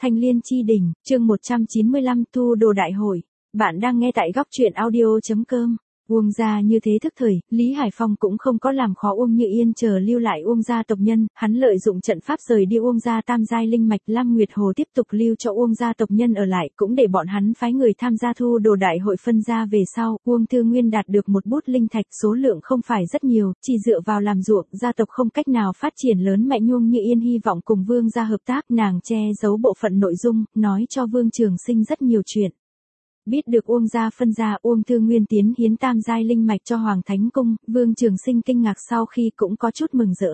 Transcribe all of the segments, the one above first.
Thanh Liên Chi Đỉnh, chương 195 Thu Đồ Đại Hội. Bạn đang nghe tại góc truyện audio.com. Uông gia như thế thức thời, Lý Hải Phong cũng không có làm khó Uông Như Yên chờ lưu lại Uông gia tộc nhân, hắn lợi dụng trận pháp rời đi Uông gia tam giai linh mạch. Lam Nguyệt Hồ tiếp tục lưu cho Uông gia tộc nhân ở lại, cũng để bọn hắn phái người tham gia thu đồ đại hội. Phân ra về sau, Uông Thư Nguyên đạt được một bút linh thạch, số lượng không phải rất nhiều, chỉ dựa vào làm ruộng, gia tộc không cách nào phát triển lớn mạnh. Uông Như Yên hy vọng cùng Vương gia hợp tác, nàng che giấu bộ phận nội dung, nói cho Vương Trường Sinh rất nhiều chuyện. Biết được Uông gia phân ra, Uông Thư Nguyên tiến hiến tam giai linh mạch cho Hoàng Thánh Cung, Vương Trường Sinh kinh ngạc sau khi cũng có chút mừng rỡ.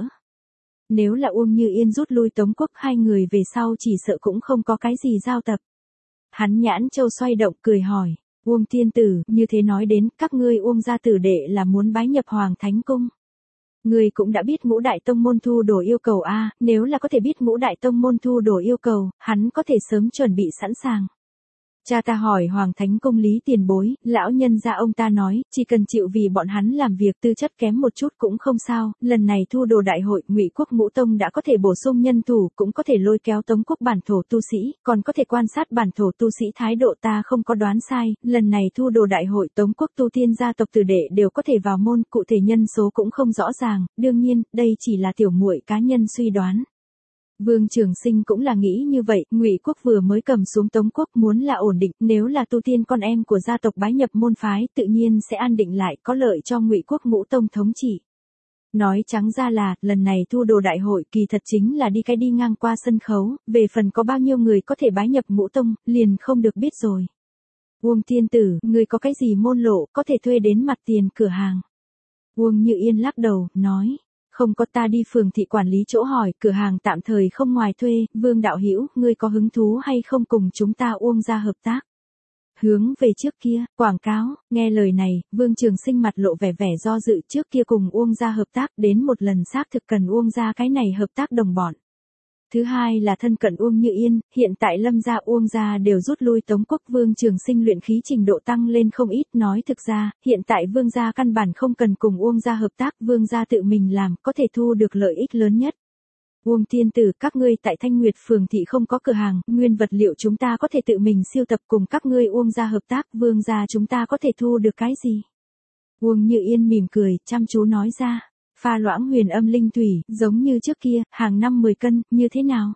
Nếu là Uông Như Yên rút lui Tống Quốc, hai người về sau chỉ sợ cũng không có cái gì giao tập. Hắn nhãn châu xoay động cười hỏi, Uông tiên tử, như thế nói đến, các ngươi Uông gia tử đệ là muốn bái nhập Hoàng Thánh Cung. Ngươi cũng đã biết ngũ đại tông môn thu đồ yêu cầu a, nếu là có thể biết ngũ đại tông môn thu đồ yêu cầu, hắn có thể sớm chuẩn bị sẵn sàng. Cha ta hỏi Hoàng Thánh Cung Lý tiền bối, lão nhân gia ông ta nói, chỉ cần chịu vì bọn hắn làm việc, tư chất kém một chút cũng không sao. Lần này thu đồ đại hội, Ngụy Quốc Ngũ Tông đã có thể bổ sung nhân thủ, cũng có thể lôi kéo Tống Quốc bản thổ tu sĩ, còn có thể quan sát bản thổ tu sĩ thái độ. Ta không có đoán sai, lần này thu đồ đại hội Tống Quốc tu tiên gia tộc tử đệ đều có thể vào môn, cụ thể nhân số cũng không rõ ràng, đương nhiên, đây chỉ là tiểu muội cá nhân suy đoán. Vương Trường Sinh cũng là nghĩ như vậy, Ngụy Quốc vừa mới cầm xuống Tống Quốc, muốn là ổn định, nếu là tu tiên con em của gia tộc bái nhập môn phái, tự nhiên sẽ an định lại, có lợi cho Ngụy Quốc Ngũ Tông thống trị. Nói trắng ra là, lần này thu đồ đại hội kỳ thật chính là đi ngang qua sân khấu, về phần có bao nhiêu người có thể bái nhập Ngũ Tông, liền không được biết rồi. Uông tiên tử, người có cái gì môn lộ, có thể thuê đến mặt tiền cửa hàng. Uông Như Yên lắc đầu, nói. Không có, ta đi phường thị quản lý chỗ hỏi, cửa hàng tạm thời không ngoài thuê. Vương đạo hữu, ngươi có hứng thú hay không cùng chúng ta Uông gia hợp tác? Hướng về trước kia, quảng cáo. Nghe lời này, Vương Trường Sinh mặt lộ vẻ do dự. Trước kia cùng Uông gia hợp tác, đến một lần xác thực cần Uông gia cái này hợp tác đồng bọn. Thứ hai là thân cận Uông Như Yên, hiện tại Lâm gia Uông gia đều rút lui Tống Quốc. Vương Trường Sinh luyện khí trình độ tăng lên không ít, nói thực ra, hiện tại Vương gia căn bản không cần cùng Uông gia hợp tác, Vương gia tự mình làm, có thể thu được lợi ích lớn nhất. Uông tiên tử, các ngươi tại Thanh Nguyệt phường thị không có cửa hàng, nguyên vật liệu chúng ta có thể tự mình siêu tập, cùng các ngươi Uông gia hợp tác, Vương gia chúng ta có thể thu được cái gì? Uông Như Yên mỉm cười, chăm chú nói ra. Pha loãng huyền âm linh thủy, giống như trước kia, hàng năm 10 cân, như thế nào?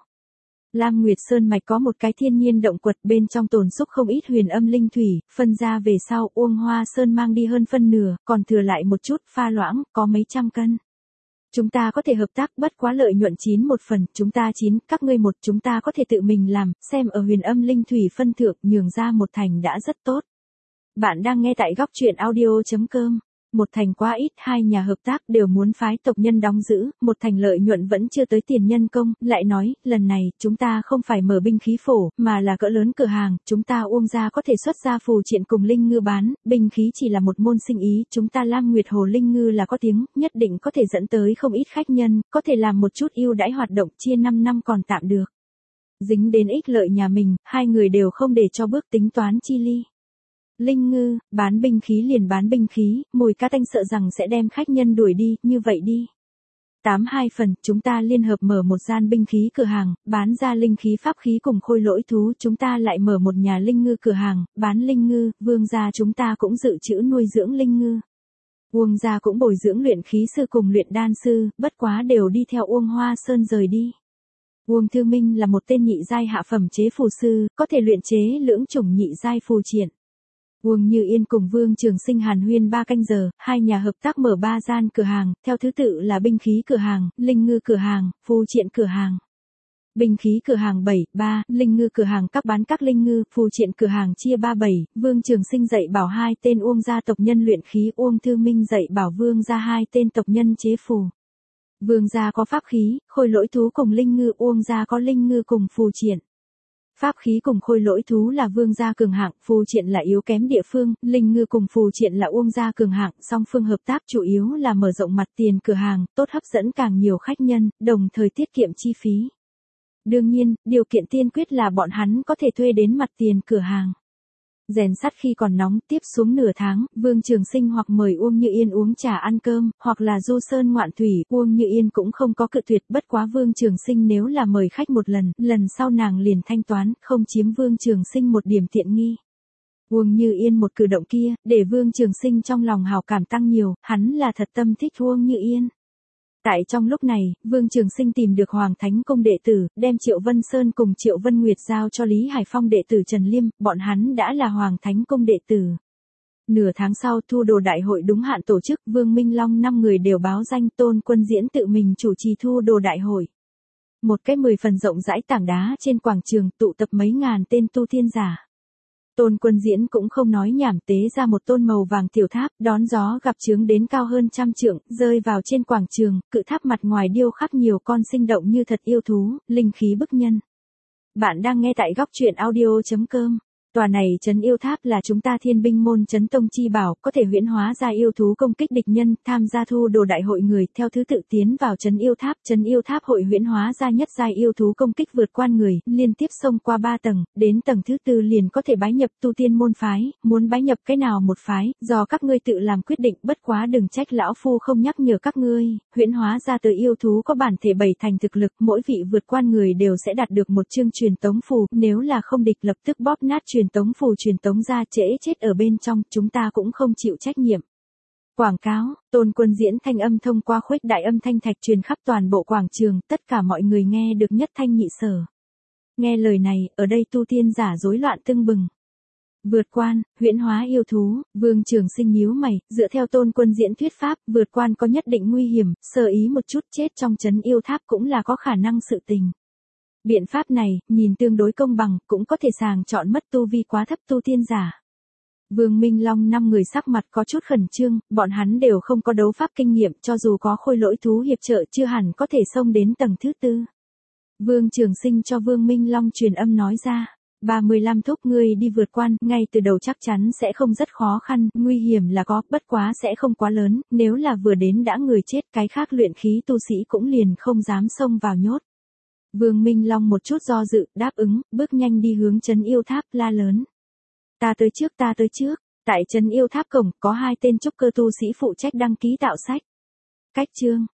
Lam Nguyệt Sơn mạch có một cái thiên nhiên động quật, bên trong tồn xúc không ít huyền âm linh thủy, phân ra về sau, Uông Hoa Sơn mang đi hơn phân nửa, còn thừa lại một chút, pha loãng, có mấy trăm cân. Chúng ta có thể hợp tác, bất quá lợi nhuận 9 một phần, chúng ta 9, các ngươi một, chúng ta có thể tự mình làm, xem ở huyền âm linh thủy phân thượng, nhường ra một thành đã rất tốt. Bạn đang nghe tại góc truyện audio.com. Một thành quá ít, hai nhà hợp tác đều muốn phái tộc nhân đóng giữ, một thành lợi nhuận vẫn chưa tới tiền nhân công. Lại nói, lần này, chúng ta không phải mở binh khí phổ, mà là cỡ lớn cửa hàng, chúng ta Uông gia có thể xuất ra phù triện cùng linh ngư bán, binh khí chỉ là một môn sinh ý, chúng ta Lam Nguyệt Hồ linh ngư là có tiếng, nhất định có thể dẫn tới không ít khách nhân, có thể làm một chút ưu đãi hoạt động, chia 5 năm còn tạm được. Dính đến ích lợi nhà mình, hai người đều không để cho bước tính toán chi ly. Linh ngư, bán binh khí liền bán binh khí, mùi cá tanh sợ rằng sẽ đem khách nhân đuổi đi, như vậy đi. 82 phần, chúng ta liên hợp mở một gian binh khí cửa hàng, bán ra linh khí pháp khí cùng khôi lỗi thú, chúng ta lại mở một nhà linh ngư cửa hàng, bán linh ngư, Vương gia chúng ta cũng dự trữ nuôi dưỡng linh ngư. Uông gia cũng bồi dưỡng luyện khí sư cùng luyện đan sư, bất quá đều đi theo Uông Hoa Sơn rời đi. Uông Thư Minh là một tên nhị giai hạ phẩm chế phù sư, có thể luyện chế lưỡng chủng nhị giai phù triện. Uông Như Yên cùng Vương Trường Sinh hàn huyên 3 canh giờ, hai nhà hợp tác mở 3 gian cửa hàng, theo thứ tự là binh khí cửa hàng, linh ngư cửa hàng, phù triện cửa hàng. Binh khí cửa hàng 7-3, linh ngư cửa hàng các bán các linh ngư, phù triện cửa hàng chia 3-7, Vương Trường Sinh dạy bảo 2 tên Uông gia tộc nhân luyện khí, Uông Thư Minh dạy bảo Vương gia 2 tên tộc nhân chế phù. Vương gia có pháp khí, khôi lỗi thú cùng linh ngư, Uông gia có linh ngư cùng phù triện. Pháp khí cùng khôi lỗi thú là Vương gia cường hạng, phù triện là yếu kém địa phương, linh ngư cùng phù triện là Uông gia cường hạng, song phương hợp tác chủ yếu là mở rộng mặt tiền cửa hàng, tốt hấp dẫn càng nhiều khách nhân, đồng thời tiết kiệm chi phí. Đương nhiên, điều kiện tiên quyết là bọn hắn có thể thuê đến mặt tiền cửa hàng. Rèn sắt khi còn nóng, tiếp xuống nửa tháng, Vương Trường Sinh hoặc mời Uông Như Yên uống trà ăn cơm, hoặc là du sơn ngoạn thủy, Uông Như Yên cũng không có cự tuyệt, bất quá Vương Trường Sinh nếu là mời khách một lần sau nàng liền thanh toán, không chiếm Vương Trường Sinh một điểm tiện nghi. Uông Như Yên một cử động kia, để Vương Trường Sinh trong lòng hào cảm tăng nhiều, hắn là thật tâm thích Uông Như Yên. Tại trong lúc này, Vương Trường Sinh tìm được Hoàng Thánh Cung đệ tử, đem Triệu Vân Sơn cùng Triệu Vân Nguyệt giao cho Lý Hải Phong đệ tử Trần Liêm, bọn hắn đã là Hoàng Thánh Cung đệ tử. Nửa tháng sau thu đồ đại hội đúng hạn tổ chức, Vương Minh Long 5 người đều báo danh, Tôn Quân Diễn tự mình chủ trì thu đồ đại hội. Một cái 10 phần rộng rãi tảng đá trên quảng trường tụ tập mấy ngàn tên tu tiên giả. Tôn Quân Diễn cũng không nói nhảm, tế ra một tôn màu vàng tiểu tháp, đón gió gặp chướng đến cao hơn 100 trượng, rơi vào trên quảng trường, cự tháp mặt ngoài điêu khắc nhiều con sinh động như thật yêu thú, linh khí bức nhân. Bạn đang nghe tại góc truyện audio.com. Tòa này trấn yêu tháp là chúng ta Thiên Binh môn trấn tông chi bảo, có thể huyễn hóa ra yêu thú công kích địch nhân, tham gia thu đồ đại hội người theo thứ tự tiến vào trấn yêu tháp hội huyễn hóa ra nhất giai yêu thú công kích vượt qua người, liên tiếp xông qua 3 tầng, đến tầng thứ 4 liền có thể bái nhập tu tiên môn phái, muốn bái nhập cái nào một phái, do các ngươi tự làm quyết định, bất quá đừng trách lão phu không nhắc nhở các ngươi, huyễn hóa ra từ yêu thú có bản thể 7 thành thực lực, mỗi vị vượt qua người đều sẽ đạt được một chương truyền tống phù, nếu là không địch lập tức bóp nát truyền tống phù truyền tống ra, trễ chết ở bên trong, chúng ta cũng không chịu trách nhiệm. Quảng cáo, Tôn Quân Diễn thanh âm thông qua khuếch đại âm thanh thạch truyền khắp toàn bộ quảng trường, tất cả mọi người nghe được nhất thanh nhị sở. Nghe lời này, ở đây tu tiên giả rối loạn tưng bừng. Vượt quan, huyễn hóa yêu thú, Vương Trường Sinh nhíu mày, dựa theo Tôn Quân Diễn thuyết pháp, vượt quan có nhất định nguy hiểm, sơ ý một chút chết trong trấn yêu tháp cũng là có khả năng sự tình. Biện pháp này, nhìn tương đối công bằng, cũng có thể sàng chọn mất tu vi quá thấp tu tiên giả. Vương Minh Long 5 người sắc mặt có chút khẩn trương, bọn hắn đều không có đấu pháp kinh nghiệm, cho dù có khôi lỗi thú hiệp trợ chưa hẳn có thể xông đến tầng thứ 4. Vương Trường Sinh cho Vương Minh Long truyền âm nói ra, 35 thúc ngươi đi vượt quan, ngay từ đầu chắc chắn sẽ không rất khó khăn, nguy hiểm là có, bất quá sẽ không quá lớn, nếu là vừa đến đã người chết, cái khác luyện khí tu sĩ cũng liền không dám xông vào nhốt. Vương Minh Long một chút do dự, đáp ứng, bước nhanh đi hướng trấn yêu tháp, la lớn. Ta tới trước. Tại trấn yêu tháp cổng, có 2 tên trúc cơ tu sĩ phụ trách đăng ký tạo sách. Cách chương,